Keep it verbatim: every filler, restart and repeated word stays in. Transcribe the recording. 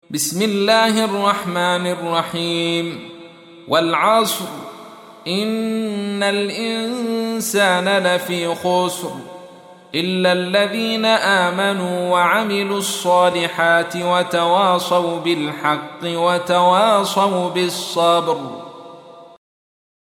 بسم الله الرحمن الرحيم. والعصر إن الإنسان لفي خسر إلا الذين آمنوا وعملوا الصالحات وتواصوا بالحق وتواصوا بالصبر.